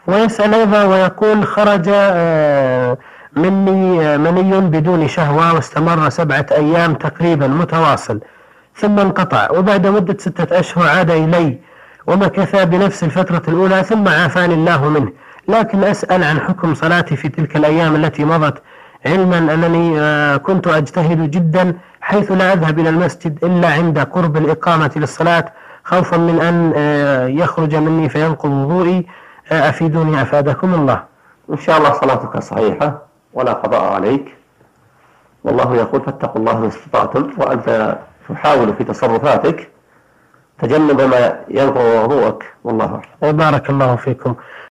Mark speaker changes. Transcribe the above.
Speaker 1: ويسأل أيضا ويقول: خرج مني مني بدون شهوة واستمر 7 أيام تقريبا متواصل، ثم انقطع، وبعد مدة 6 أشهر عاد إلي ومكث بنفس الفترة الأولى ثم عافاني الله منه، لكن أسأل عن حكم صلاتي في تلك الأيام التي مضت، علما أنني كنت أجتهد جدا حيث لا أذهب إلى المسجد إلا عند قرب الإقامة للصلاة خوفا من أن يخرج مني فينقض وضوئي. أفيدوني أفادكم الله.
Speaker 2: إن شاء الله صلاتك صحيحة ولا قضاء عليك، والله يقول: فاتقوا الله ما استطعتم، وأنت تحاول في تصرفاتك تجنب ما ينقض وضوءك، والله أعلم.
Speaker 1: وبارك الله فيكم.